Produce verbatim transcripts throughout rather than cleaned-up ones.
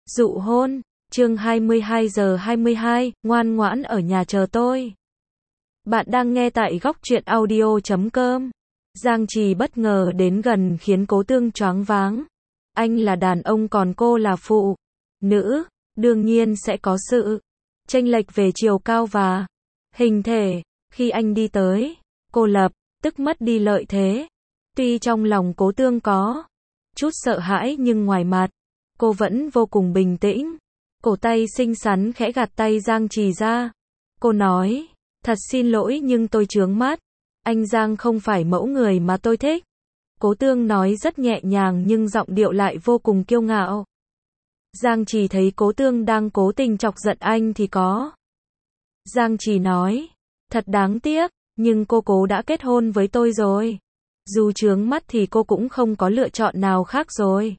Dụ hôn, chương hai mươi hai giờ hai mươi hai, ngoan ngoãn ở nhà chờ tôi. Bạn đang nghe tại góc truyện audio chấm com. Giang Trì bất ngờ đến gần khiến Cố Tương choáng váng. Anh là đàn ông còn cô là phụ nữ, đương nhiên sẽ có sự chênh lệch về chiều cao và hình thể. Khi anh đi tới, cô lập tức mất đi lợi thế. Tuy trong lòng Cố Tương có chút sợ hãi nhưng ngoài mặt, cô vẫn vô cùng bình tĩnh. Cổ tay xinh xắn khẽ gạt tay Giang Trì ra. Cô nói, thật xin lỗi nhưng tôi chướng mắt. Anh Giang không phải mẫu người mà tôi thích. Cố Tương nói rất nhẹ nhàng nhưng giọng điệu lại vô cùng kiêu ngạo. Giang Trì thấy Cố Tương đang cố tình chọc giận anh thì có. Giang Trì nói, thật đáng tiếc, nhưng cô Cố đã kết hôn với tôi rồi. Dù chướng mắt thì cô cũng không có lựa chọn nào khác rồi.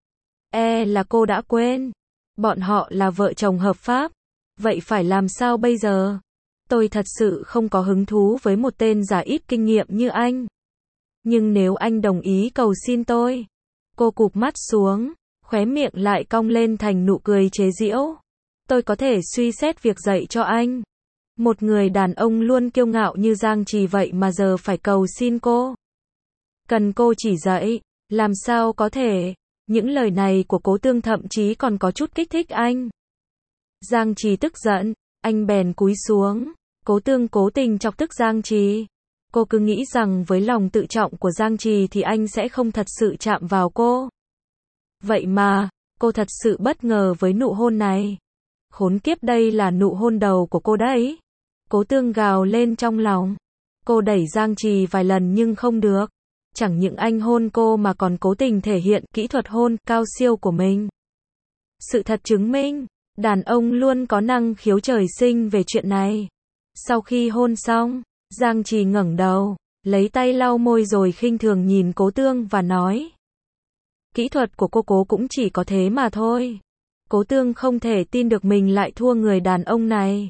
E là cô đã quên. Bọn họ là vợ chồng hợp pháp. Vậy phải làm sao bây giờ? Tôi thật sự không có hứng thú với một tên già ít kinh nghiệm như anh. Nhưng nếu anh đồng ý cầu xin tôi. Cô cụp mắt xuống, khóe miệng lại cong lên thành nụ cười chế giễu. Tôi có thể suy xét việc dạy cho anh. Một người đàn ông luôn kiêu ngạo như Giang Trì vậy mà giờ phải cầu xin cô. Cần cô chỉ dạy, làm sao có thể? Những lời này của Cố Tương thậm chí còn có chút kích thích anh. Giang Trì tức giận, anh bèn cúi xuống. Cố Tương cố tình chọc tức Giang Trì. Cô cứ nghĩ rằng với lòng tự trọng của Giang Trì thì anh sẽ không thật sự chạm vào cô. Vậy mà, cô thật sự bất ngờ với nụ hôn này. Khốn kiếp, đây là nụ hôn đầu của cô đấy. Cố Tương gào lên trong lòng. Cô đẩy Giang Trì vài lần nhưng không được. Chẳng những anh hôn cô mà còn cố tình thể hiện kỹ thuật hôn cao siêu của mình. Sự thật chứng minh, đàn ông luôn có năng khiếu trời sinh về chuyện này. Sau khi hôn xong, Giang Trì ngẩng đầu, lấy tay lau môi rồi khinh thường nhìn Cố Tương và nói. Kỹ thuật của cô Cố cũng chỉ có thế mà thôi. Cố Tương không thể tin được mình lại thua người đàn ông này.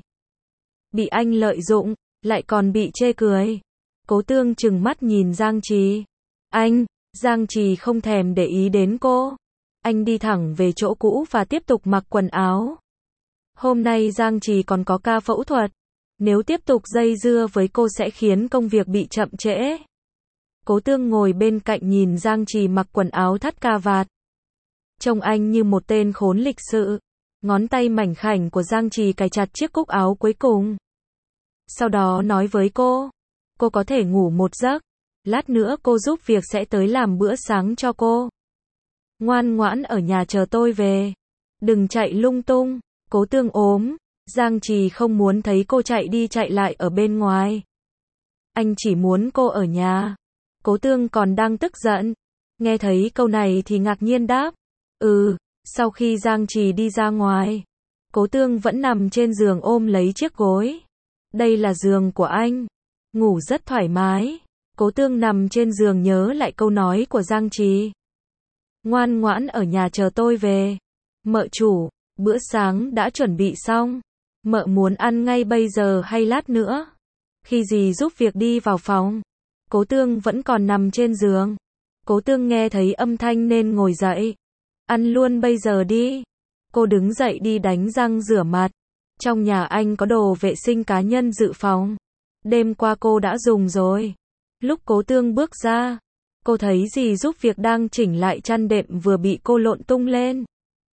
Bị anh lợi dụng, lại còn bị chê cười. Cố Tương trừng mắt nhìn Giang Trì. Anh, Giang Trì không thèm để ý đến cô. Anh đi thẳng về chỗ cũ và tiếp tục mặc quần áo. Hôm nay Giang Trì còn có ca phẫu thuật. Nếu tiếp tục dây dưa với cô sẽ khiến công việc bị chậm trễ. Cố Tương ngồi bên cạnh nhìn Giang Trì mặc quần áo thắt cà vạt. Trông anh như một tên khốn lịch sự. Ngón tay mảnh khảnh của Giang Trì cài chặt chiếc cúc áo cuối cùng. Sau đó nói với cô. Cô có thể ngủ một giấc. Lát nữa cô giúp việc sẽ tới làm bữa sáng cho cô. Ngoan ngoãn ở nhà chờ tôi về. Đừng chạy lung tung. Cố Tương ốm. Giang Trì không muốn thấy cô chạy đi chạy lại ở bên ngoài. Anh chỉ muốn cô ở nhà. Cố Tương còn đang tức giận. Nghe thấy câu này thì ngạc nhiên đáp. Ừ, sau khi Giang Trì đi ra ngoài. Cố Tương vẫn nằm trên giường ôm lấy chiếc gối. Đây là giường của anh. Ngủ rất thoải mái. Cố Tương nằm trên giường nhớ lại câu nói của Giang Trì. Ngoan ngoãn ở nhà chờ tôi về. Mợ chủ, bữa sáng đã chuẩn bị xong. Mợ muốn ăn ngay bây giờ hay lát nữa? Khi dì giúp việc đi vào phòng. Cố Tương vẫn còn nằm trên giường. Cố Tương nghe thấy âm thanh nên ngồi dậy. Ăn luôn bây giờ đi. Cô đứng dậy đi đánh răng rửa mặt. Trong nhà anh có đồ vệ sinh cá nhân dự phòng. Đêm qua cô đã dùng rồi. Lúc Cố Tương bước ra, cô thấy dì giúp việc đang chỉnh lại chăn đệm vừa bị cô lộn tung lên.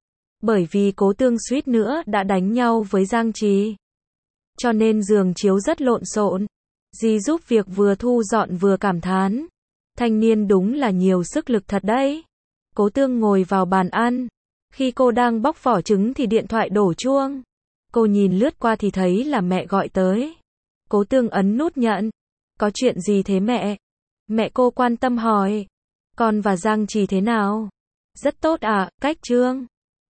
Bởi vì Cố Tương suýt nữa đã đánh nhau với Giang Trì. Cho nên giường chiếu rất lộn xộn. Dì giúp việc vừa thu dọn vừa cảm thán. Thanh niên đúng là nhiều sức lực thật đấy. Cố Tương ngồi vào bàn ăn. Khi cô đang bóc vỏ trứng thì điện thoại đổ chuông. Cô nhìn lướt qua thì thấy là mẹ gọi tới. Cố Tương ấn nút nhận. Có chuyện gì thế mẹ? Mẹ cô quan tâm hỏi. Con và Giang Trì thế nào? Rất tốt ạ, cách Trương.